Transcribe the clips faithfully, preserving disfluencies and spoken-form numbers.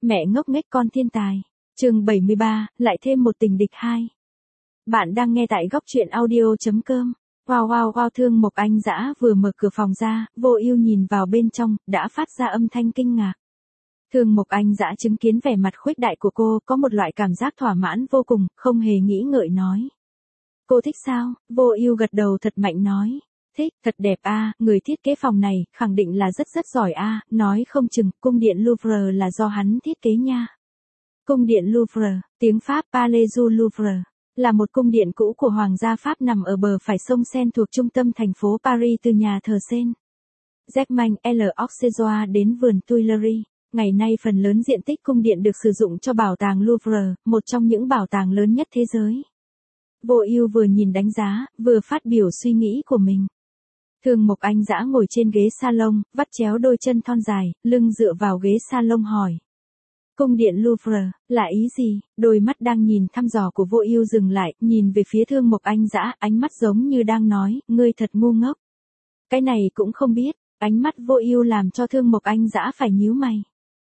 Mẹ ngốc nghếch con thiên tài. Chương bảy mươi ba, lại thêm một tình địch hai. Bạn đang nghe tại góc truyện audio chấm com. Wow wow wow, Thương Mộc Anh Dã vừa mở cửa phòng ra, Vô Ưu nhìn vào bên trong, đã phát ra âm thanh kinh ngạc. Thương Mộc Anh Dã chứng kiến vẻ mặt khuếch đại của cô, có một loại cảm giác thỏa mãn vô cùng, không hề nghĩ ngợi nói. Cô thích sao? Vô Ưu gật đầu thật mạnh nói. Thích, thật đẹp a, người thiết kế phòng này, khẳng định là rất rất giỏi a, nói không chừng, cung điện Louvre là do hắn thiết kế nha. Cung điện Louvre, tiếng Pháp Palais du Louvre, là một cung điện cũ của Hoàng gia Pháp nằm ở bờ phải sông Seine thuộc trung tâm thành phố Paris từ nhà thờ Seine. Germain l'Auxerrois đến vườn Tuileries. Ngày nay phần lớn diện tích cung điện được sử dụng cho bảo tàng Louvre, một trong những bảo tàng lớn nhất thế giới. Vô Ưu vừa nhìn đánh giá, vừa phát biểu suy nghĩ của mình. Thương Mộc Anh Dã ngồi trên ghế salon, vắt chéo đôi chân thon dài, lưng dựa vào ghế salon hỏi. Cung điện Louvre, là ý gì? Đôi mắt đang nhìn thăm dò của Vô Ưu dừng lại, nhìn về phía Thương Mộc Anh Dã, ánh mắt giống như đang nói, ngươi thật ngu ngốc. Cái này cũng không biết, ánh mắt Vô Ưu làm cho Thương Mộc Anh Dã phải nhíu mày.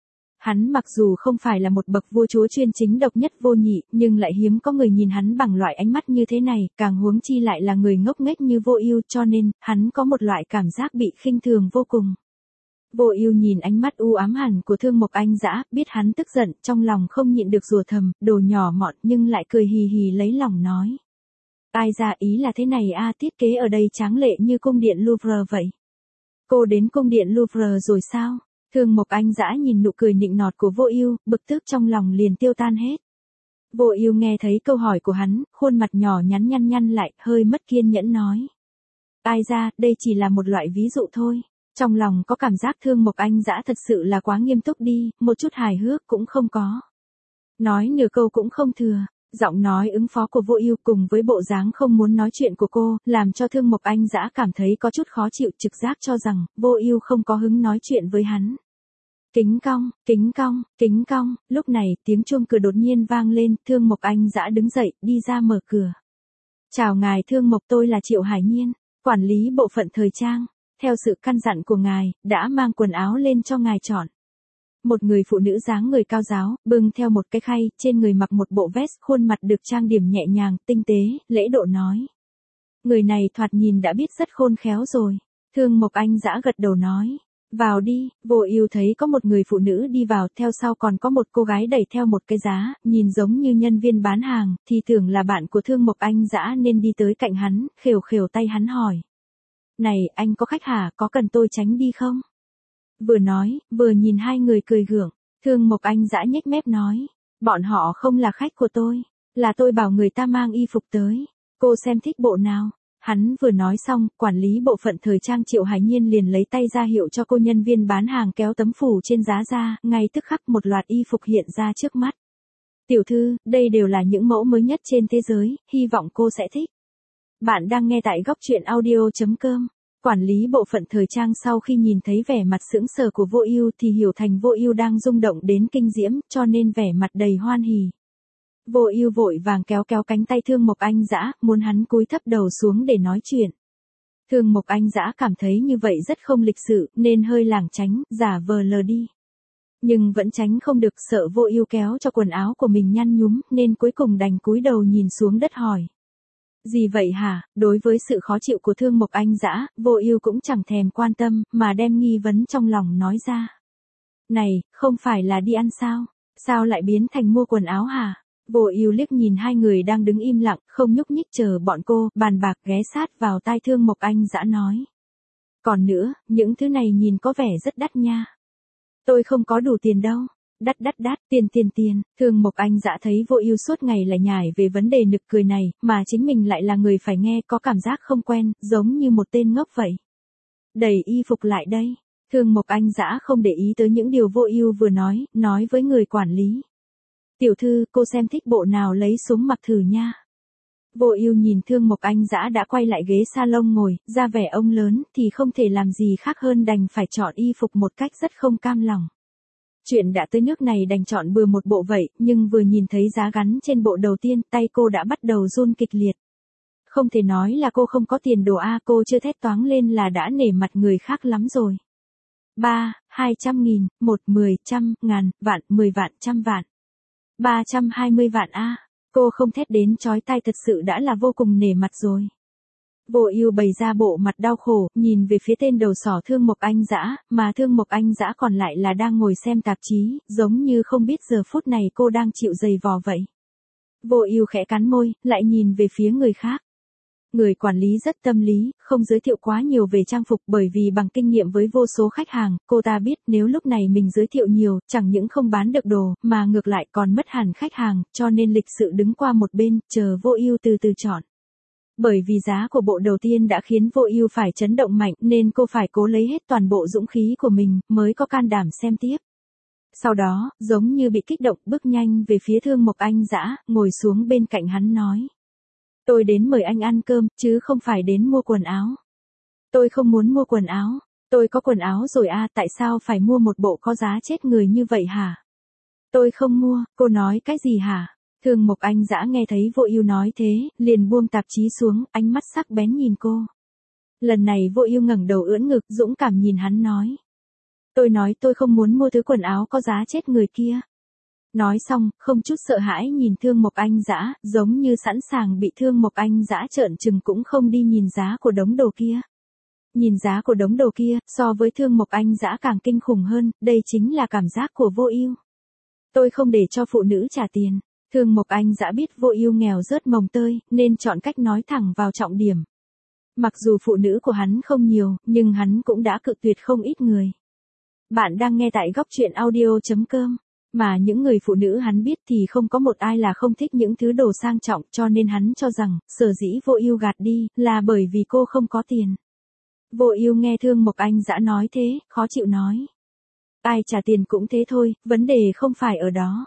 Hắn mặc dù không phải là một bậc vua chúa chuyên chính độc nhất vô nhị, nhưng lại hiếm có người nhìn hắn bằng loại ánh mắt như thế này, càng huống chi lại là người ngốc nghếch như Vô Ưu, cho nên, hắn có một loại cảm giác bị khinh thường vô cùng. Vô Ưu nhìn ánh mắt u ám hẳn của Thương Mộc Anh Dã, biết hắn tức giận, trong lòng không nhịn được rủa thầm, đồ nhỏ mọn, nhưng lại cười hì hì lấy lòng nói. Ai ra, ý là thế này a, thiết kế ở đây tráng lệ như cung điện Louvre vậy. Cô đến cung điện Louvre rồi sao? Thương Mộc Anh Dã nhìn nụ cười nịnh nọt của Vô Ưu, bực tức trong lòng liền tiêu tan hết. Vô Ưu nghe thấy câu hỏi của hắn, khuôn mặt nhỏ nhắn nhăn nhăn lại, hơi mất kiên nhẫn nói. Ai ra, đây chỉ là một loại ví dụ thôi. Trong lòng có cảm giác Thương Mộc Anh Dã thật sự là quá nghiêm túc đi, một chút hài hước cũng không có. Nói nửa câu cũng không thừa, giọng nói ứng phó của Vô Ưu cùng với bộ dáng không muốn nói chuyện của cô, làm cho Thương Mộc Anh Dã cảm thấy có chút khó chịu, trực giác cho rằng Vô Ưu không có hứng nói chuyện với hắn. Kính cong, kính cong, kính cong, lúc này tiếng chuông cửa đột nhiên vang lên, Thương Mộc Anh Dã đứng dậy, đi ra mở cửa. Chào ngài Thương Mộc, tôi là Triệu Hải Nhiên, quản lý bộ phận thời trang. Theo sự căn dặn của ngài, đã mang quần áo lên cho ngài chọn. Một người phụ nữ dáng người cao ráo, bưng theo một cái khay, trên người mặc một bộ vest, khuôn mặt được trang điểm nhẹ nhàng, tinh tế, lễ độ nói. Người này thoạt nhìn đã biết rất khôn khéo rồi. Thương Mộc Anh Dã gật đầu nói. Vào đi. Vô Ưu thấy có một người phụ nữ đi vào, theo sau còn có một cô gái đẩy theo một cái giá, nhìn giống như nhân viên bán hàng, thì tưởng là bạn của Thương Mộc Anh Dã nên đi tới cạnh hắn, khều khều tay hắn hỏi. Này, anh có khách hả, có cần tôi tránh đi không? Vừa nói, vừa nhìn hai người cười gượng. Thương Mộc Anh Dã nhếch mép nói. Bọn họ không là khách của tôi, là tôi bảo người ta mang y phục tới. Cô xem thích bộ nào? Hắn vừa nói xong, quản lý bộ phận thời trang Triệu Hải Nhiên liền lấy tay ra hiệu cho cô nhân viên bán hàng kéo tấm phủ trên giá ra, ngay tức khắc một loạt y phục hiện ra trước mắt. Tiểu thư, đây đều là những mẫu mới nhất trên thế giới, hy vọng cô sẽ thích. Bạn đang nghe tại góc truyện audio chấm com. Quản lý bộ phận thời trang sau khi nhìn thấy vẻ mặt sững sờ của Vô Ưu thì hiểu thành Vô Ưu đang rung động đến kinh diễm, cho nên vẻ mặt đầy hoan hỉ. Vô Ưu vội vàng kéo kéo cánh tay Thương Mộc Anh Dã, muốn hắn cúi thấp đầu xuống để nói chuyện. Thương Mộc Anh Dã cảm thấy như vậy rất không lịch sự, nên hơi lảng tránh, giả vờ lờ đi. Nhưng vẫn tránh không được, sợ Vô Ưu kéo cho quần áo của mình nhăn nhúm, nên cuối cùng đành cúi đầu nhìn xuống đất hỏi. Gì vậy hả? Đối với sự khó chịu của Thương Mộc Anh Dã, Vô Ưu cũng chẳng thèm quan tâm, mà đem nghi vấn trong lòng nói ra. Này, không phải là đi ăn sao? Sao lại biến thành mua quần áo hả? Vô Ưu liếc nhìn hai người đang đứng im lặng, không nhúc nhích chờ bọn cô, bàn bạc ghé sát vào tai Thương Mộc Anh Dã nói. Còn nữa, những thứ này nhìn có vẻ rất đắt nha. Tôi không có đủ tiền đâu. Đắt đắt đắt, tiền tiền tiền. Thương Mộc Anh Dã thấy Vô Ưu suốt ngày lại nhải về vấn đề nực cười này, mà chính mình lại là người phải nghe, có cảm giác không quen, giống như một tên ngốc vậy. Đẩy y phục lại đây. Thương Mộc Anh Dã không để ý tới những điều Vô Ưu vừa nói, nói với người quản lý. Tiểu thư, cô xem thích bộ nào lấy xuống mặc thử nha. Vô Ưu nhìn Thương Mộc Anh Dã đã quay lại ghế salon ngồi, ra vẻ ông lớn, thì không thể làm gì khác hơn đành phải chọn y phục một cách rất không cam lòng. Chuyện đã tới nước này đành chọn bừa một bộ vậy, nhưng vừa nhìn thấy giá gắn trên bộ đầu tiên, tay cô đã bắt đầu run kịch liệt. Không thể nói là cô không có tiền đồ a, cô chưa thét toáng lên là đã nể mặt người khác lắm rồi. Ba, hai trăm nghìn, một, mười, trăm, ngàn, vạn, mười vạn, trăm vạn. ba trăm hai mươi vạn a. Cô không thét đến chói tai thật sự đã là vô cùng nể mặt rồi. Vô Ưu bày ra bộ mặt đau khổ, nhìn về phía tên đầu sỏ Thương Mộc Anh Dã, mà Thương Mộc Anh Dã còn lại là đang ngồi xem tạp chí, giống như không biết giờ phút này cô đang chịu giày vò vậy. Vô Ưu khẽ cắn môi, lại nhìn về phía người khác. Người quản lý rất tâm lý, không giới thiệu quá nhiều về trang phục bởi vì bằng kinh nghiệm với vô số khách hàng, cô ta biết nếu lúc này mình giới thiệu nhiều, chẳng những không bán được đồ, mà ngược lại còn mất hẳn khách hàng, cho nên lịch sự đứng qua một bên, chờ Vô Ưu từ từ chọn. Bởi vì giá của bộ đầu tiên đã khiến Vô Ưu phải chấn động mạnh nên cô phải cố lấy hết toàn bộ dũng khí của mình mới có can đảm xem tiếp. Sau đó, giống như bị kích động bước nhanh về phía Thương Mộc Anh Dã, ngồi xuống bên cạnh hắn nói. Tôi đến mời anh ăn cơm, chứ không phải đến mua quần áo. Tôi không muốn mua quần áo. Tôi có quần áo rồi à, tại sao phải mua một bộ có giá chết người như vậy hả? Tôi không mua, cô nói cái gì hả? Thương Mộc Anh Dã nghe thấy Vô Ưu nói thế, liền buông tạp chí xuống, ánh mắt sắc bén nhìn cô. Lần này Vô Ưu ngẩng đầu ưỡn ngực, dũng cảm nhìn hắn nói. Tôi nói tôi không muốn mua thứ quần áo có giá chết người kia. Nói xong, không chút sợ hãi nhìn Thương Mộc Anh Dã, giống như sẵn sàng bị Thương Mộc Anh Dã trợn trừng cũng không đi nhìn giá của đống đồ kia. Nhìn giá của đống đồ kia, so với Thương Mộc Anh Dã càng kinh khủng hơn, đây chính là cảm giác của Vô Ưu. Tôi không để cho phụ nữ trả tiền. Thương Mộc Anh Dã biết Vô Ưu nghèo rớt mồng tơi, nên chọn cách nói thẳng vào trọng điểm. Mặc dù phụ nữ của hắn không nhiều, nhưng hắn cũng đã cự tuyệt không ít người. Bạn đang nghe tại góc truyện audio chấm com. Mà những người phụ nữ hắn biết thì không có một ai là không thích những thứ đồ sang trọng, cho nên hắn cho rằng, sở dĩ Vô Ưu gạt đi, là bởi vì cô không có tiền. Vô Ưu nghe Thương Mộc Anh Dã nói thế, khó chịu nói. Ai trả tiền cũng thế thôi, vấn đề không phải ở đó.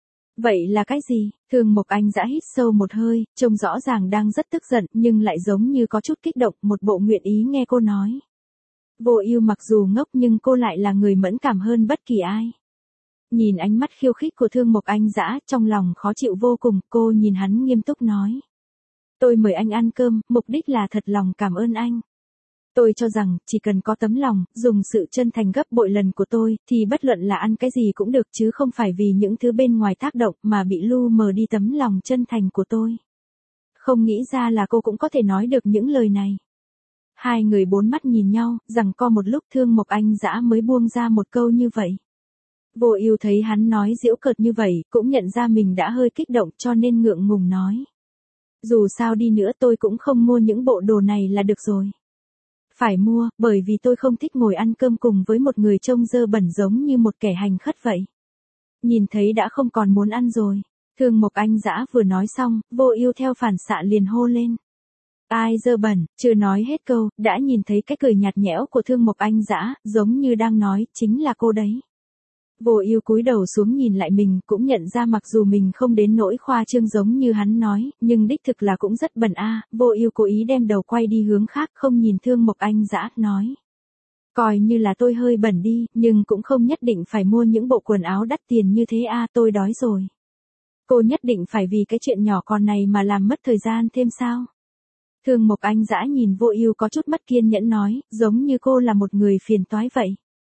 Vậy là cái gì? Thương Mộc Anh Dã hít sâu một hơi, trông rõ ràng đang rất tức giận, nhưng lại giống như có chút kích động, một bộ nguyện ý nghe cô nói. Vô Ưu mặc dù ngốc nhưng cô lại là người mẫn cảm hơn bất kỳ ai. Nhìn ánh mắt khiêu khích của Thương Mộc Anh Dã, trong lòng khó chịu vô cùng, cô nhìn hắn nghiêm túc nói. Tôi mời anh ăn cơm, mục đích là thật lòng cảm ơn anh. Tôi cho rằng, chỉ cần có tấm lòng, dùng sự chân thành gấp bội lần của tôi, thì bất luận là ăn cái gì cũng được chứ không phải vì những thứ bên ngoài tác động mà bị lu mờ đi tấm lòng chân thành của tôi. Không nghĩ ra là cô cũng có thể nói được những lời này. Hai người bốn mắt nhìn nhau, giằng co một lúc Thương Mộc Anh Dã mới buông ra một câu như vậy. Vô Ưu thấy hắn nói giễu cợt như vậy, cũng nhận ra mình đã hơi kích động cho nên ngượng ngùng nói. Dù sao đi nữa tôi cũng không mua những bộ đồ này là được rồi. Phải mua, bởi vì tôi không thích ngồi ăn cơm cùng với một người trông dơ bẩn giống như một kẻ hành khất vậy. Nhìn thấy đã không còn muốn ăn rồi. Thương Mộc Anh Dã vừa nói xong, Vô Ưu theo phản xạ liền hô lên. Ai dơ bẩn, chưa nói hết câu, đã nhìn thấy cái cười nhạt nhẽo của Thương Mộc Anh Dã, giống như đang nói, chính là cô đấy. Vô Ưu cúi đầu xuống nhìn lại mình, cũng nhận ra mặc dù mình không đến nỗi khoa trương giống như hắn nói, nhưng đích thực là cũng rất bẩn a. Vô Ưu cố ý đem đầu quay đi hướng khác, không nhìn Thương Mộc Anh Dã, nói: "Coi như là tôi hơi bẩn đi, nhưng cũng không nhất định phải mua những bộ quần áo đắt tiền như thế a, tôi đói rồi." Cô nhất định phải vì cái chuyện nhỏ con này mà làm mất thời gian thêm sao? Thương Mộc Anh Dã nhìn Vô Ưu có chút mất kiên nhẫn nói, giống như cô là một người phiền toái vậy.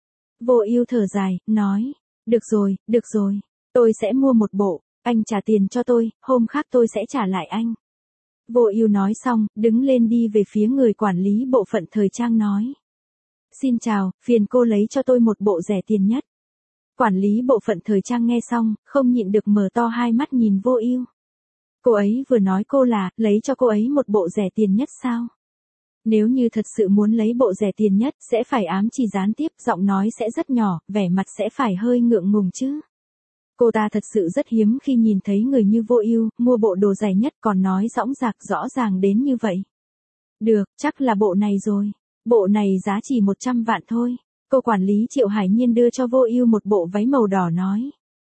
Vô Ưu thở dài, nói, được rồi, được rồi, tôi sẽ mua một bộ, anh trả tiền cho tôi, hôm khác tôi sẽ trả lại anh. Vô Ưu nói xong, đứng lên đi về phía người quản lý bộ phận thời trang nói. Xin chào, phiền cô lấy cho tôi một bộ rẻ tiền nhất. Quản lý bộ phận thời trang nghe xong, không nhịn được mở to hai mắt nhìn Vô Ưu. Cô ấy vừa nói cô là, lấy cho cô ấy một bộ rẻ tiền nhất sao? Nếu như thật sự muốn lấy bộ rẻ tiền nhất, sẽ phải ám chỉ gián tiếp, giọng nói sẽ rất nhỏ, vẻ mặt sẽ phải hơi ngượng ngùng chứ. Cô ta thật sự rất hiếm khi nhìn thấy người như Vô Ưu, mua bộ đồ rẻ nhất còn nói rõng rạc rõ ràng đến như vậy. Được, chắc là bộ này rồi. Bộ này giá chỉ một trăm vạn thôi. Cô quản lý Triệu Hải Nhiên đưa cho Vô Ưu một bộ váy màu đỏ nói.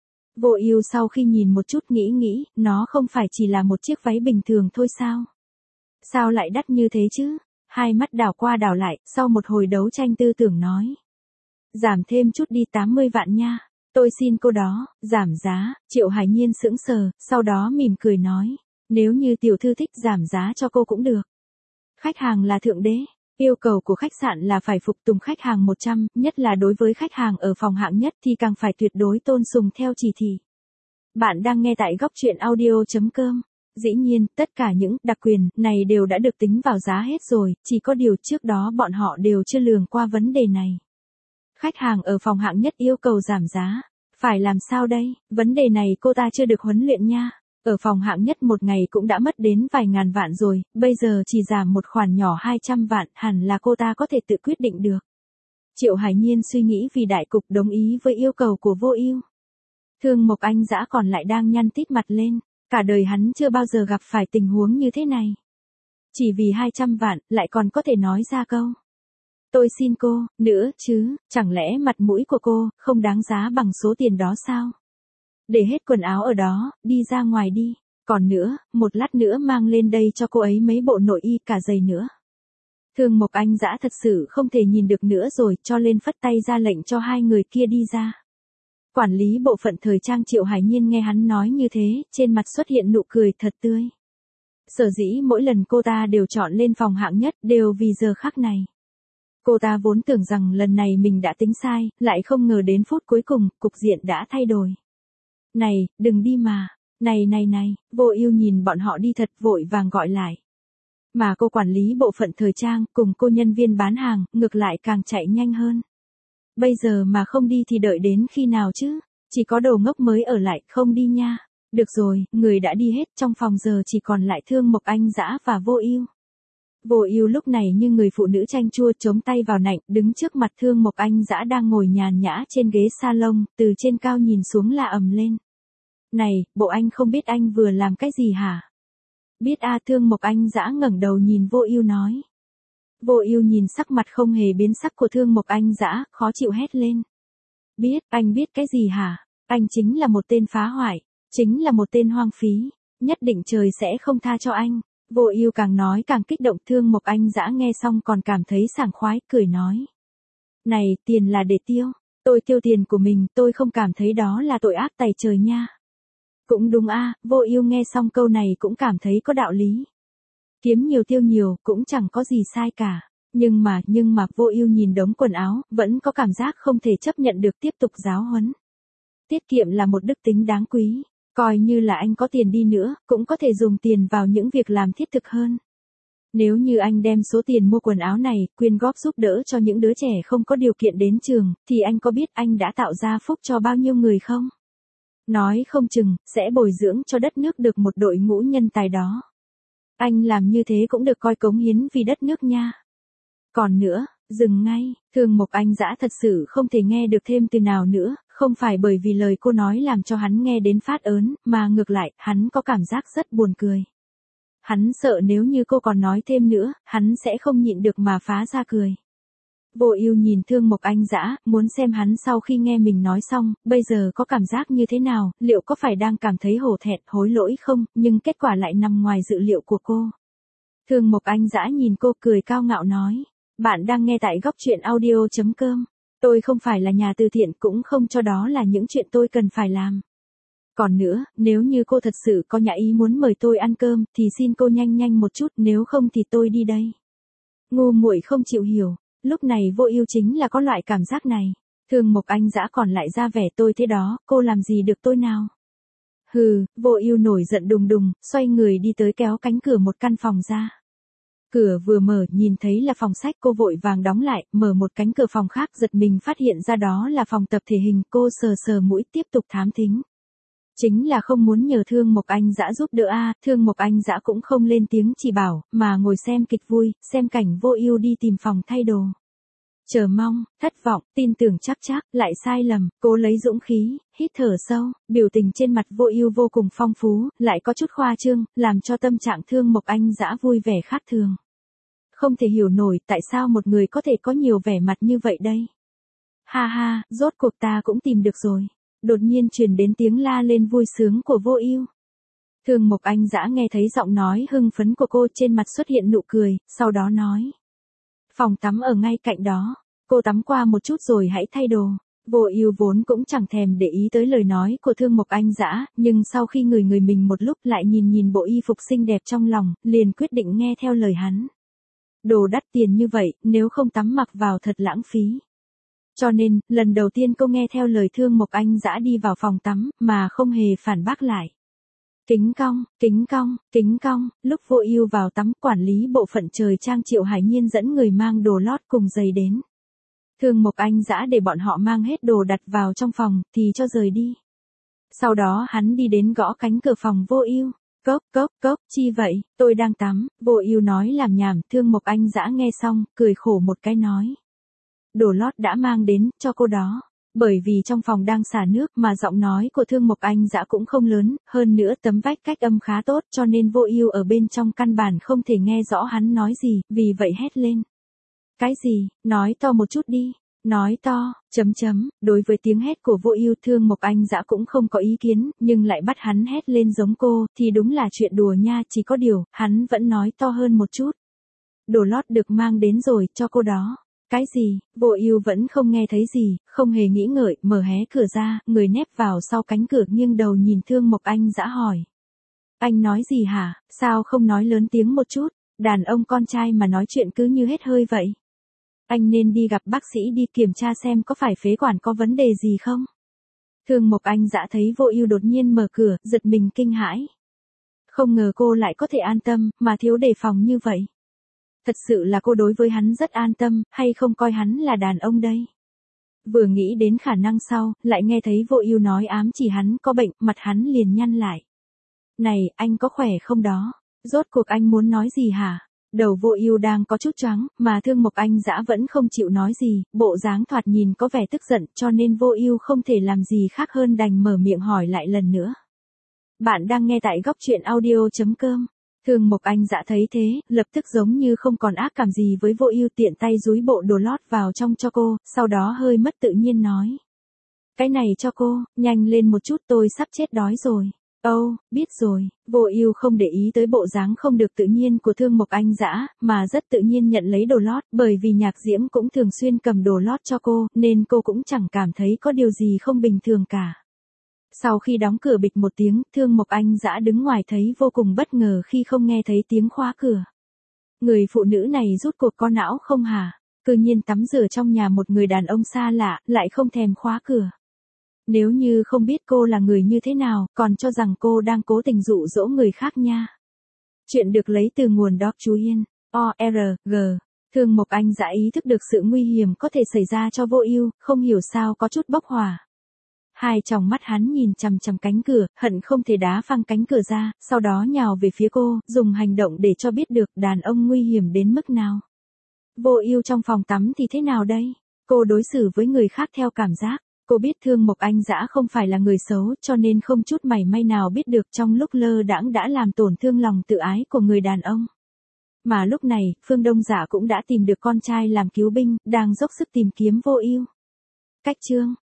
Vô Ưu sau khi nhìn một chút nghĩ nghĩ, nó không phải chỉ là một chiếc váy bình thường thôi sao? Sao lại đắt như thế chứ? Hai mắt đảo qua đảo lại, sau một hồi đấu tranh tư tưởng nói. Giảm thêm chút đi tám mươi vạn nha. Tôi xin cô đó, giảm giá. Triệu Hải Nhiên sững sờ, sau đó mỉm cười nói. Nếu như tiểu thư thích giảm giá cho cô cũng được. Khách hàng là thượng đế. Yêu cầu của khách sạn là phải phục tùng khách hàng một trăm, nhất là đối với khách hàng ở phòng hạng nhất thì càng phải tuyệt đối tôn sùng theo chỉ thị. Bạn đang nghe tại góc truyện audio.com. Dĩ nhiên, tất cả những đặc quyền này đều đã được tính vào giá hết rồi, chỉ có điều trước đó bọn họ đều chưa lường qua vấn đề này. Khách hàng ở phòng hạng nhất yêu cầu giảm giá. Phải làm sao đây? Vấn đề này cô ta chưa được huấn luyện nha. Ở phòng hạng nhất một ngày cũng đã mất đến vài ngàn vạn rồi, bây giờ chỉ giảm một khoản nhỏ hai trăm vạn, hẳn là cô ta có thể tự quyết định được. Triệu Hải Nhiên suy nghĩ vì đại cục đồng ý với yêu cầu của Vô Ưu. Thương Mộc Anh Dã còn lại đang nhăn tít mặt lên, cả đời hắn chưa bao giờ gặp phải tình huống như thế này. Chỉ vì hai trăm vạn, lại còn có thể nói ra câu. Tôi xin cô, nữa chứ, chẳng lẽ mặt mũi của cô không đáng giá bằng số tiền đó sao? Để hết quần áo ở đó, đi ra ngoài đi. Còn nữa, một lát nữa mang lên đây cho cô ấy mấy bộ nội y cả giày nữa. Thương Mộc Anh Dã thật sự không thể nhìn được nữa rồi, cho lên phất tay ra lệnh cho hai người kia đi ra. Quản lý bộ phận thời trang Triệu Hải Nhiên nghe hắn nói như thế, trên mặt xuất hiện nụ cười thật tươi. Sở dĩ mỗi lần cô ta đều chọn lên phòng hạng nhất đều vì giờ khắc này. Cô ta vốn tưởng rằng lần này mình đã tính sai, lại không ngờ đến phút cuối cùng, cục diện đã thay đổi. Này, đừng đi mà. Này này này, Vô Ưu nhìn bọn họ đi thật vội vàng gọi lại. Mà cô quản lý bộ phận thời trang cùng cô nhân viên bán hàng, ngược lại càng chạy nhanh hơn. Bây giờ mà không đi thì đợi đến khi nào chứ? Chỉ có đồ ngốc mới ở lại, không đi nha. Được rồi, người đã đi hết, trong phòng giờ chỉ còn lại Thương Mộc Anh Dã và Vô Ưu. Vô Ưu lúc này như người phụ nữ chanh chua chống tay vào nạnh, đứng trước mặt Thương Mộc Anh Dã đang ngồi nhàn nhã trên ghế salon, từ trên cao nhìn xuống la ầm lên. Này, bộ anh không biết anh vừa làm cái gì hả? Biết a. Thương Mộc Anh Dã ngẩng đầu nhìn Vô Ưu nói. Vô Ưu nhìn sắc mặt không hề biến sắc của Thương Mộc Anh Dã, khó chịu hét lên. Biết, anh biết cái gì hả? Anh chính là một tên phá hoại, chính là một tên hoang phí, nhất định trời sẽ không tha cho anh. Vô Ưu càng nói càng kích động. Thương Mộc Anh Dã nghe xong còn cảm thấy sảng khoái, cười nói. Này, tiền là để tiêu, tôi tiêu tiền của mình, tôi không cảm thấy đó là tội ác tày trời nha. Cũng đúng a. Vô Ưu nghe xong câu này cũng cảm thấy có đạo lý. Kiếm nhiều tiêu nhiều cũng chẳng có gì sai cả. Nhưng mà, nhưng mà Vô Ưu nhìn đống quần áo, vẫn có cảm giác không thể chấp nhận được tiếp tục giáo huấn. Tiết kiệm là một đức tính đáng quý. Coi như là anh có tiền đi nữa, cũng có thể dùng tiền vào những việc làm thiết thực hơn. Nếu như anh đem số tiền mua quần áo này, quyên góp giúp đỡ cho những đứa trẻ không có điều kiện đến trường, thì anh có biết anh đã tạo ra phúc cho bao nhiêu người không? Nói không chừng, sẽ bồi dưỡng cho đất nước được một đội ngũ nhân tài đó. Anh làm như thế cũng được coi cống hiến vì đất nước nha. Còn nữa, dừng ngay, Thương Mộc Anh Dã thật sự không thể nghe được thêm từ nào nữa, không phải bởi vì lời cô nói làm cho hắn nghe đến phát ớn, mà ngược lại, hắn có cảm giác rất buồn cười. Hắn sợ nếu như cô còn nói thêm nữa, hắn sẽ không nhịn được mà phá ra cười. Vô Ưu nhìn Thương Mộc Anh Dã, muốn xem hắn sau khi nghe mình nói xong, bây giờ có cảm giác như thế nào, liệu có phải đang cảm thấy hổ thẹn, hối lỗi không, nhưng kết quả lại nằm ngoài dự liệu của cô. Thương Mộc Anh Dã nhìn cô cười cao ngạo nói. Bạn đang nghe tại góc truyện audio.com. Tôi không phải là nhà từ thiện, cũng không cho đó là những chuyện tôi cần phải làm. Còn nữa, nếu như cô thật sự có nhã ý muốn mời tôi ăn cơm, thì xin cô nhanh nhanh một chút, nếu không thì tôi đi đây. Ngu muội không chịu hiểu, lúc này Vô Ưu chính là có loại cảm giác này. Thương Mộc Anh Dã còn lại ra vẻ tôi thế đó, cô làm gì được tôi nào? Hừ, Vô Ưu nổi giận đùng đùng, xoay người đi tới kéo cánh cửa một căn phòng ra. Cửa vừa mở, nhìn thấy là phòng sách, cô vội vàng đóng lại, mở một cánh cửa phòng khác, giật mình phát hiện ra đó là phòng tập thể hình, cô sờ sờ mũi tiếp tục thám thính. Chính là không muốn nhờ Thương Mộc Anh Dã giúp đỡ a. Thương Mộc Anh Dã cũng không lên tiếng chỉ bảo, mà ngồi xem kịch vui, xem cảnh Vô Ưu đi tìm phòng thay đồ. Chờ mong, thất vọng, tin tưởng chắc chắc, lại sai lầm, cố lấy dũng khí, hít thở sâu, biểu tình trên mặt Vô Ưu vô cùng phong phú, lại có chút khoa trương, làm cho tâm trạng Thương Mộc Anh Dã vui vẻ khác thường. Không thể hiểu nổi tại sao một người có thể có nhiều vẻ mặt như vậy đây. Ha ha, rốt cuộc ta cũng tìm được rồi. Đột nhiên truyền đến tiếng la lên vui sướng của Vô Ưu. Thương Mộc Anh Dã nghe thấy giọng nói hưng phấn của cô, trên mặt xuất hiện nụ cười, sau đó nói. Phòng tắm ở ngay cạnh đó, cô tắm qua một chút rồi hãy thay đồ. Vô Ưu vốn cũng chẳng thèm để ý tới lời nói của Thương Mộc Anh Dã, nhưng sau khi ngửi người mình một lúc lại nhìn nhìn bộ y phục xinh đẹp trong lòng, liền quyết định nghe theo lời hắn. Đồ đắt tiền như vậy, nếu không tắm mặc vào thật lãng phí. Cho nên, lần đầu tiên cô nghe theo lời Thương Mộc Anh Dã đi vào phòng tắm, mà không hề phản bác lại. Kính cong, kính cong, kính cong, lúc Vô Ưu vào tắm, quản lý bộ phận trời trang Triệu Hải Nhiên dẫn người mang đồ lót cùng giày đến. Thương Mộc Anh Dã để bọn họ mang hết đồ đặt vào trong phòng, thì cho rời đi. Sau đó hắn đi đến gõ cánh cửa phòng Vô Ưu. Cốc, cốc, cốc, chi vậy, tôi đang tắm, Vô Ưu nói làm nhảm, Thương Mộc Anh Dã nghe xong, cười khổ một cái nói. Đồ lót đã mang đến, cho cô đó. Bởi vì trong phòng đang xả nước mà giọng nói của Thương Mộc Anh Dã cũng không lớn, hơn nữa tấm vách cách âm khá tốt cho nên Vô Ưu ở bên trong căn bản không thể nghe rõ hắn nói gì, vì vậy hét lên. Cái gì, nói to một chút đi. Nói to, chấm chấm, đối với tiếng hét của Vô Ưu Thương Mộc Anh Dã cũng không có ý kiến, nhưng lại bắt hắn hét lên giống cô, thì đúng là chuyện đùa nha, chỉ có điều, hắn vẫn nói to hơn một chút. Đồ lót được mang đến rồi, cho cô đó. Cái gì, Vô Ưu vẫn không nghe thấy gì, không hề nghĩ ngợi, mở hé cửa ra, người nép vào sau cánh cửa nghiêng đầu nhìn Thương Mộc Anh Dã hỏi. Anh nói gì hả, sao không nói lớn tiếng một chút, đàn ông con trai mà nói chuyện cứ như hết hơi vậy. Anh nên đi gặp bác sĩ đi kiểm tra xem có phải phế quản có vấn đề gì không. Thương Mộc Anh Dã thấy Vô Ưu đột nhiên mở cửa, giật mình kinh hãi. Không ngờ cô lại có thể an tâm, mà thiếu đề phòng như vậy. Thật sự là cô đối với hắn rất an tâm, hay không coi hắn là đàn ông đây? Vừa nghĩ đến khả năng sau, lại nghe thấy Vô Ưu nói ám chỉ hắn có bệnh, mặt hắn liền nhăn lại. Này, anh có khỏe không đó? Rốt cuộc anh muốn nói gì hả? Đầu Vô Ưu đang có chút choáng, mà Thương Mộc Anh Dã vẫn không chịu nói gì, bộ dáng thoạt nhìn có vẻ tức giận, cho nên Vô Ưu không thể làm gì khác hơn đành mở miệng hỏi lại lần nữa. Bạn đang nghe tại góc truyện audio chấm com. Thương Mộc Anh Dã thấy thế, lập tức giống như không còn ác cảm gì với Vô Ưu, tiện tay dúi bộ đồ lót vào trong cho cô, sau đó hơi mất tự nhiên nói. Cái này cho cô, nhanh lên một chút, tôi sắp chết đói rồi. Âu, oh, biết rồi, Vô Ưu không để ý tới bộ dáng không được tự nhiên của Thương Mộc Anh Dã, mà rất tự nhiên nhận lấy đồ lót, bởi vì Nhạc Diễm cũng thường xuyên cầm đồ lót cho cô, nên cô cũng chẳng cảm thấy có điều gì không bình thường cả. Sau khi đóng cửa bịch một tiếng, Thương Mộc Anh Dã đứng ngoài thấy vô cùng bất ngờ khi không nghe thấy tiếng khóa cửa. Người phụ nữ này rút cuộc có não không hả? Cư nhiên tắm rửa trong nhà một người đàn ông xa lạ, lại không thèm khóa cửa. Nếu như không biết cô là người như thế nào, còn cho rằng cô đang cố tình dụ dỗ người khác nha. Chuyện được lấy từ nguồn Doc Chú Yên, o rờ giê. Thương Mộc Anh Dã ý thức được sự nguy hiểm có thể xảy ra cho Vô Ưu, không hiểu sao có chút bốc hỏa. Hai tròng mắt hắn nhìn chằm chằm cánh cửa, hận không thể đá phăng cánh cửa ra, sau đó nhào về phía cô, dùng hành động để cho biết được đàn ông nguy hiểm đến mức nào. Vô Ưu trong phòng tắm thì thế nào đây? Cô đối xử với người khác theo cảm giác. Cô biết Thương Mộc Anh Dã không phải là người xấu, cho nên không chút mảy may nào biết được trong lúc lơ đãng đã làm tổn thương lòng tự ái của người đàn ông. Mà lúc này, Phương Đông Dạ cũng đã tìm được con trai làm cứu binh, đang dốc sức tìm kiếm Vô Ưu. Cách chương